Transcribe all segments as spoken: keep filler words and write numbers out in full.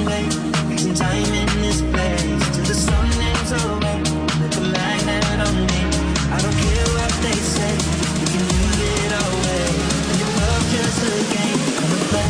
wait, freezing time in this place till the sun ends away, like a magnet on me. I don't care what they say, we can leave it our way. Your love just a game, come and play.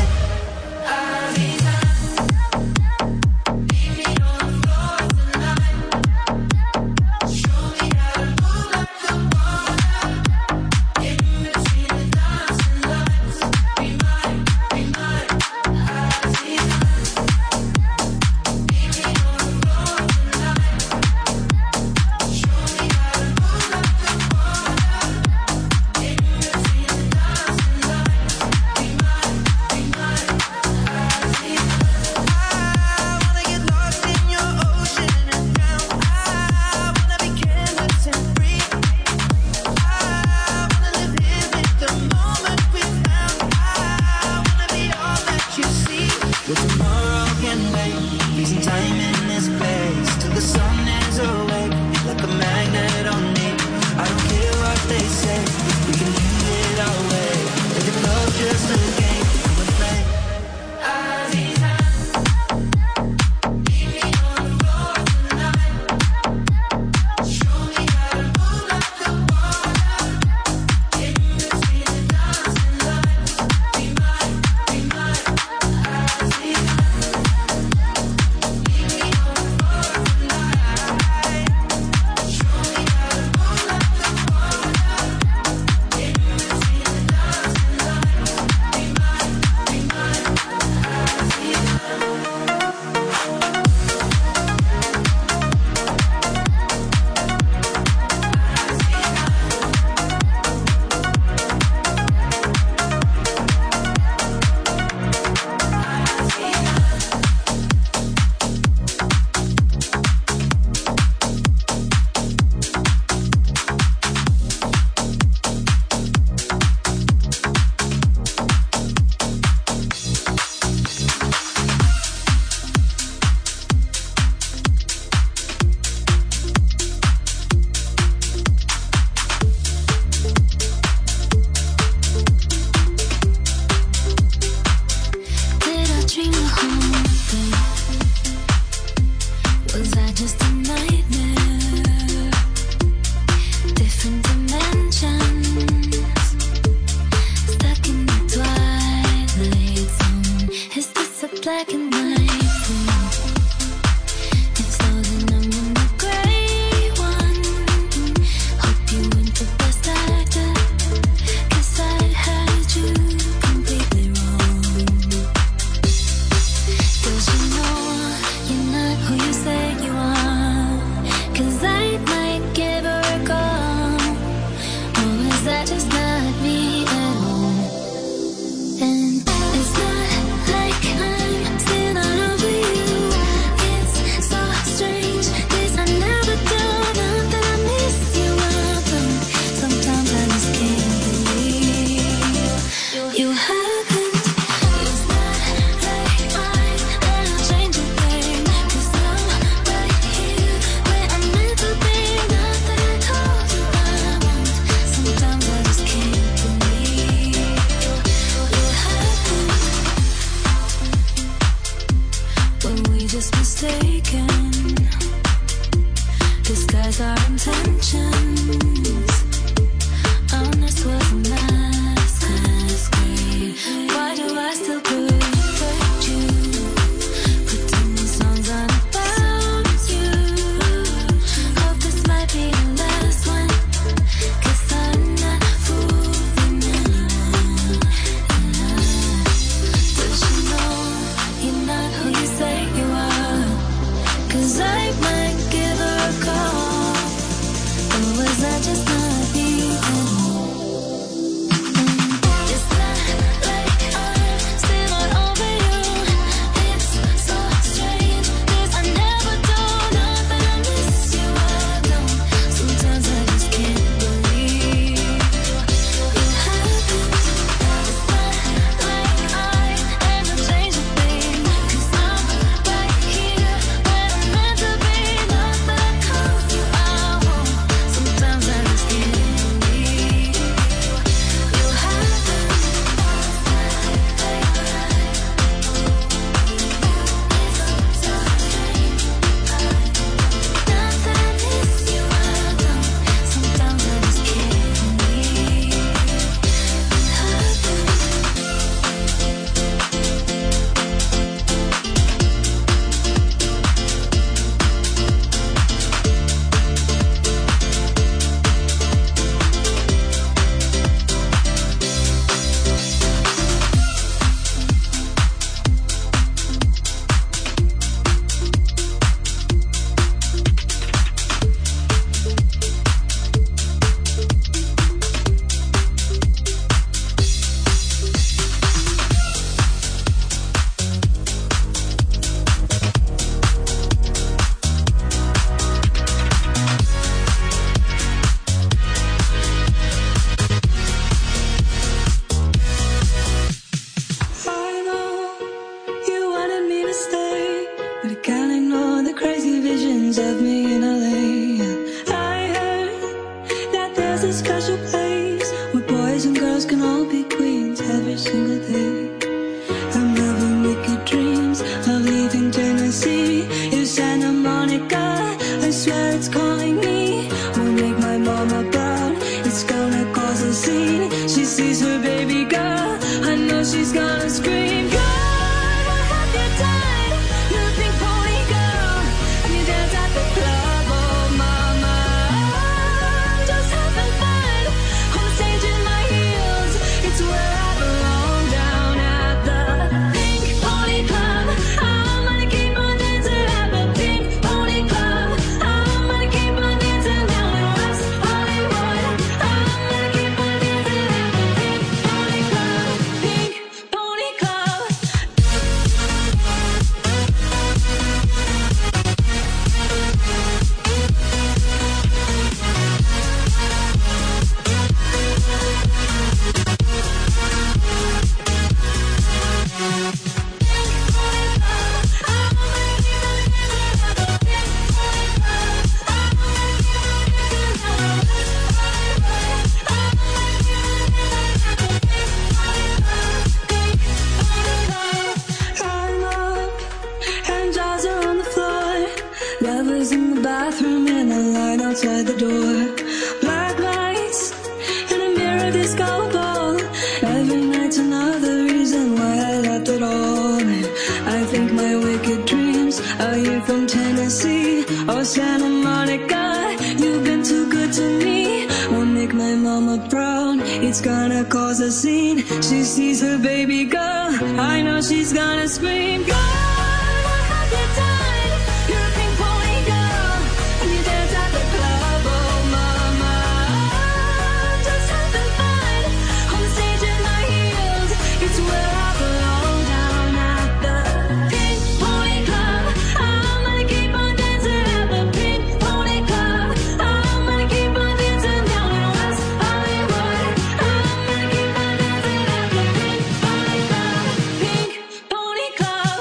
And it's not like I'm still not Tennessee. It's Santa Monica, I swear it's calling me. Won't make my mama proud, it's gonna cause a scene. She sees her baby girl, I know she's gonna scream. God, what have you done? You're a pink pony girl, and you dance at the club. Oh mama, I'm just having fun on stage in my heels. It's where I belong, down at the Pink Pony Club. I'm gonna keep on dancing at the Pink Pony Club. I'm gonna keep on dancing down in West Hollywood. I'm gonna keep on dancing at the Pink Pony Club. Pink Pony Club. I'm up, and jaws are on the floor. Lovers in the bathroom, and the line outside the door. Black lights in a mirror disco ball. Every night's another reason why I left it all. And I think my wicked dreams are you from Tennessee or Santa Monica. You've been too good to me. Won't make my mama proud, it's gonna cause a scene. She sees her baby girl, I know she's gonna scream. God, what have you done? You're a pink pony girl, and you dance at the club. Oh mama, I'm just having fun on the stage in my heels. It's where I belong, down at the Pink Pony Club. I'm gonna keep on dancing at the Pink Pony Club. I'm gonna keep on dancing down in West Hollywood. I'm gonna keep on dancing at the Pink Pony Club. Pink Pony Club.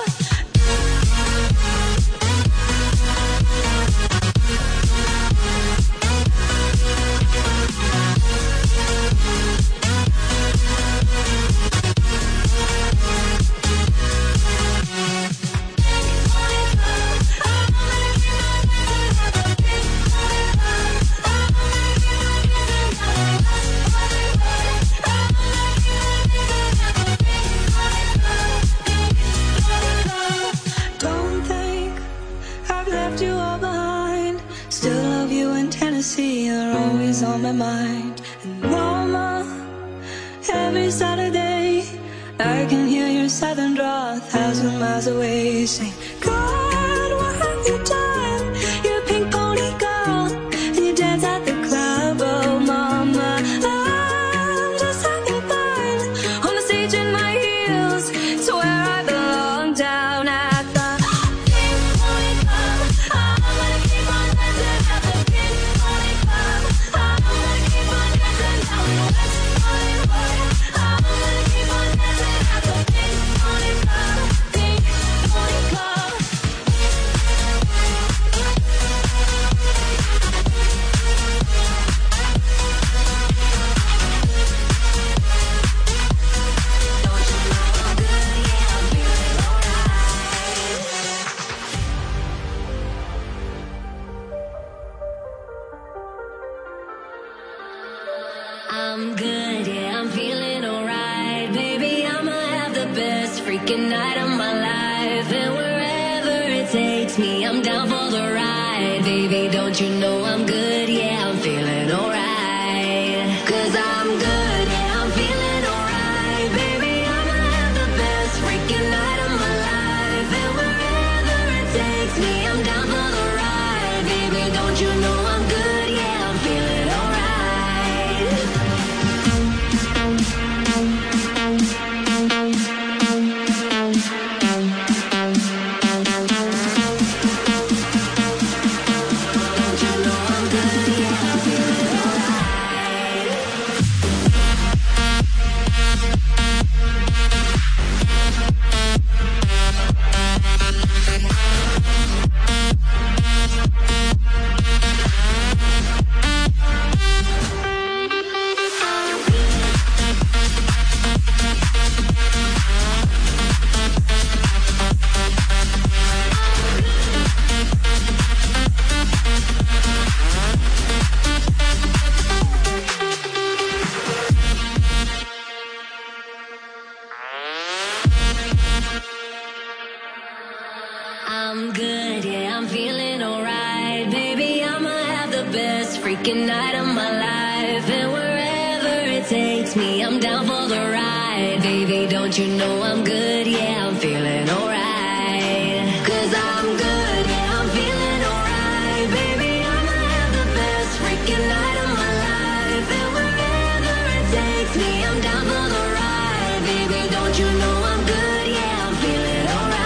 Don't think I've left you all behind. Still love you in Tennessee, you're always on my mind. And mama, every Saturday I can hear your southern drawl a thousand miles away. Saying, God, what have you done? You're a pink pony girl, and you dance at the club. Oh mama, I'm just having fun on the stage in my heels. It's where I belong, down at the Pink Pony Club. I'm gonna keep on dancing at the Pink Pony Club. I'm gonna keep on dancing down in West Hollywood. I'm gonna keep on dancing at the Pink Pony Club. Pink Pony Club. I'm good, yeah, I'm feeling alright. Baby, I'ma have the best freaking night of my life. And wherever it takes me, I'm down for the ride. Baby, don't you know I'm good, yeah, I'm feeling alright. Cause I'm good, yeah, I'm feeling alright. Baby, I'ma have the best freaking night of my life. And wherever it takes me, I'm down for the ride. Baby, don't you know I'm good, yeah, I'm feeling alright. Don't you know I'm good, yeah, I'm feeling alright. I'm good, yeah, I'm feeling alright. Baby, I'ma have the best freaking night of my life. And wherever it takes me, I'm down for the ride. Baby, don't you know I'm good, yeah, I'm feeling alright. Cause I'm good, yeah, I'm feeling alright. Baby, I'ma have the best freaking night of my life. And wherever it takes me, I'm down for the ride. Baby, don't you know I'm good, yeah, I'm feeling alright.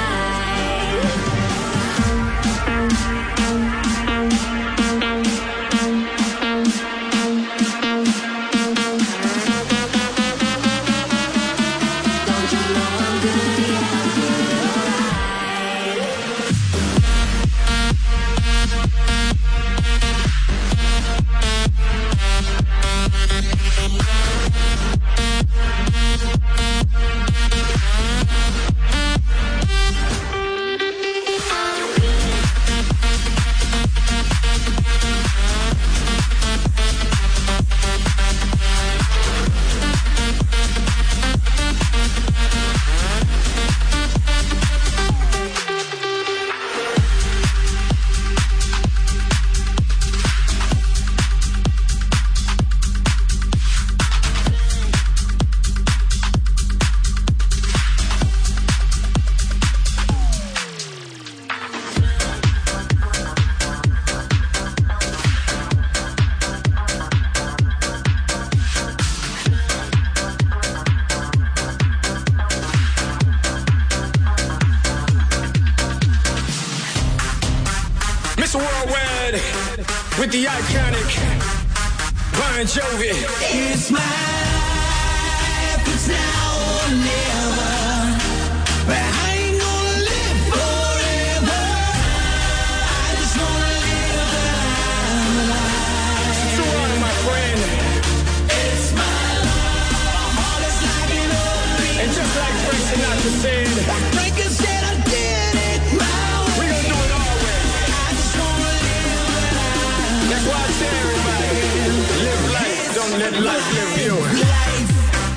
With the iconic Bon Jovi. It's my life, it's now or never. But I ain't gonna live forever. I just wanna live the life. So on, my friend. It's my love, my heart is like an open. And just like Frank Sinatra said, Frank said I did it my way. We gonna do it our way. I just wanna live the life. That's why I tell everybody, live life, don't let life live you. Life.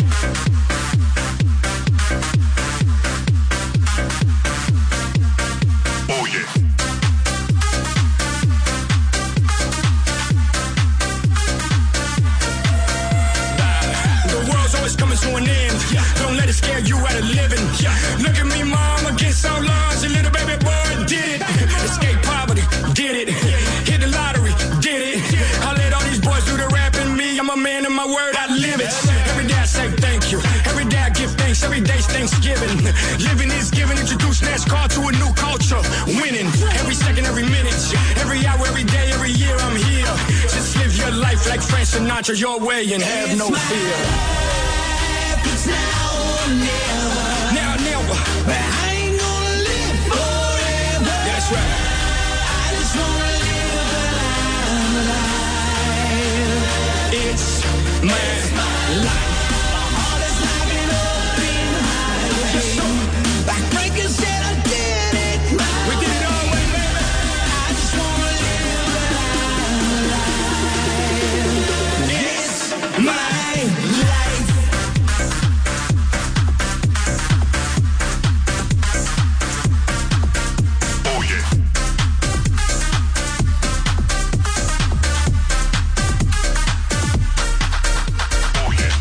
Oh yeah. The world's always coming to an end. Don't let it scare you out of living. Look at me, mom, against all odds. A little baby boy did it. Escape poverty, did it. Hit the lottery, did it. I let all these boys do the rapping. Me, I'm a man of my word, I live it. Every day I say thank you. Every day I give thanks. Every day's Thanksgiving. Living is giving. Introduce NASCAR to a new culture. Winning every second, every minute, every hour, every day, every year. I'm here. Just live your life like Frank Sinatra, your way, and have no fear. It's now or never. Now, never. But I ain't gonna live forever. That's right. I just wanna live the life. It's my, it's my life. My heart is like an open highway. Yes, sir. Like Frankie said, I did it my We did it our way, baby. I just wanna live the life. It's my life. Oh yeah. Oh yeah.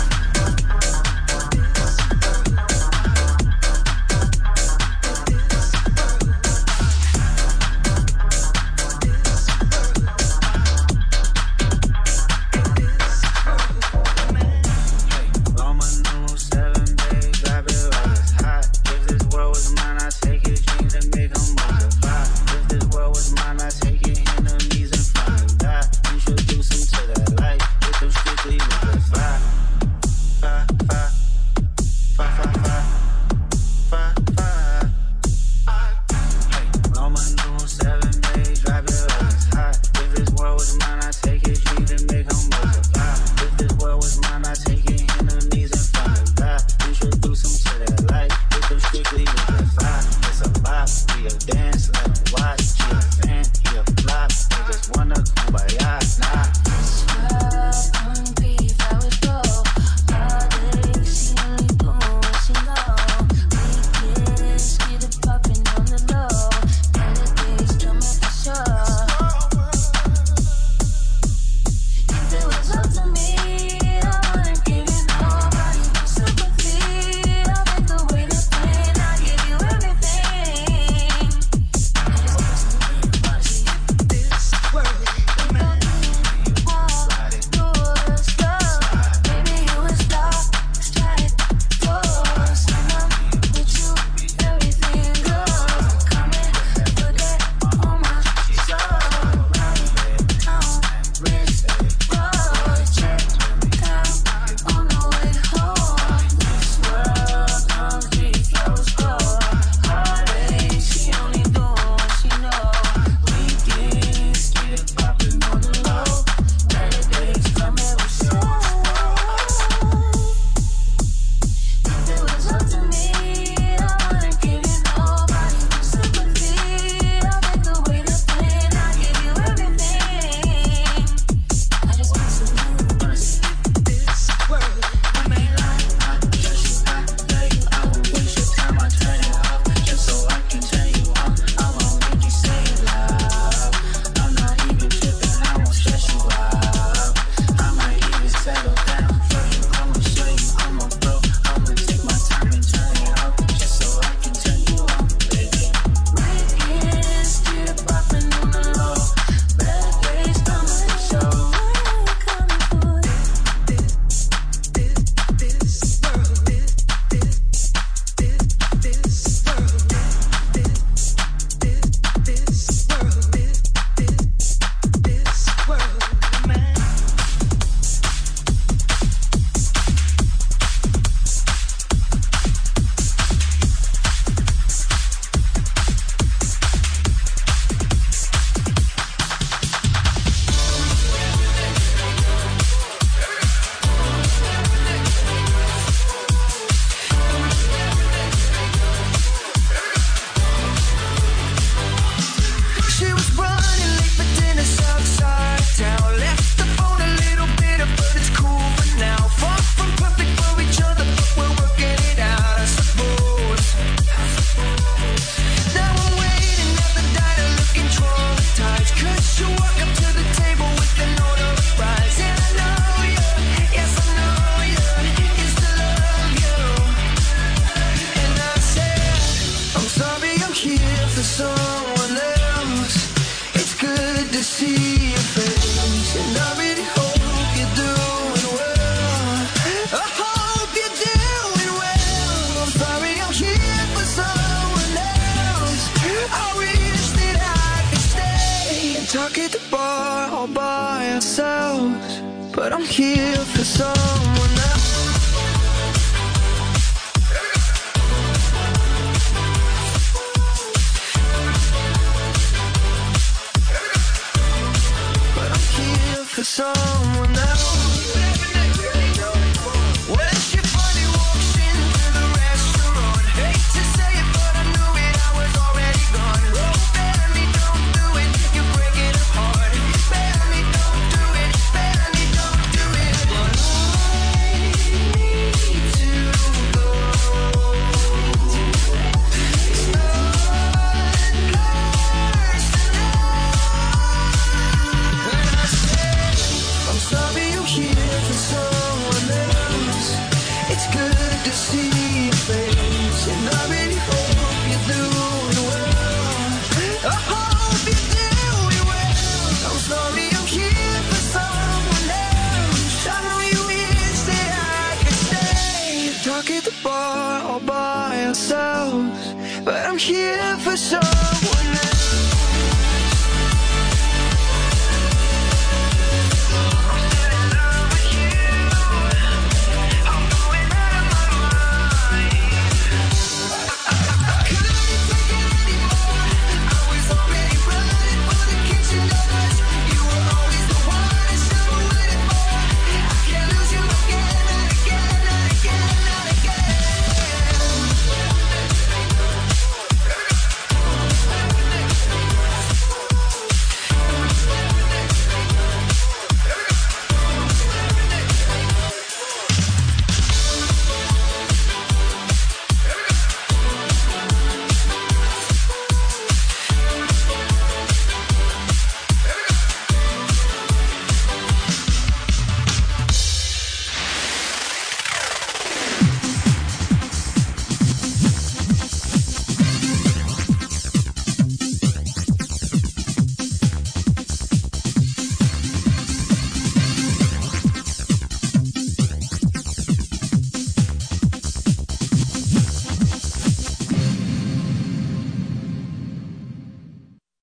Roma new seven days, grab it while it's hot. If this world was mine, I'd take it, dreams and make them multiply. If this world was mine, I'd take it, enemies in front of God. Introduce them to that life, with them strictly with the fire. Fire, fire, fire, fire, fire, fire, fire. Roma new seven days, grab it while it's hot. If this world was mine, I'd take it, dreams and make them multiply. If this world was mine, I'd take it, enemies in front of God. Introduce them to that life, with them strictly with the fire. It's a bop, we a dance, let them watch. She a fan, he a flop, they just wanna kumbaya, nah. Popping on the low. see your face, and I really hope you're doing well. I hope you're doing well. I'm sorry I'm here for someone else. I wish that I could stay and talk at the bar all by ourselves, but I'm here for someone else. For someone else. When she finally walks into the restaurant, hate to say it, but I knew it, I was already gone. Oh, baby, don't do it, you break it apart. Baby, don't do it, baby, don't do it. But I need to go. It's not I'm sorry you're here for someone else. It's good to see your face, and I really hope you're doing well. I hope you're doing well. I'm sorry I'm here for someone else. I know you wish that I could stay and talk at the bar all by ourselves, but I'm here for someone else.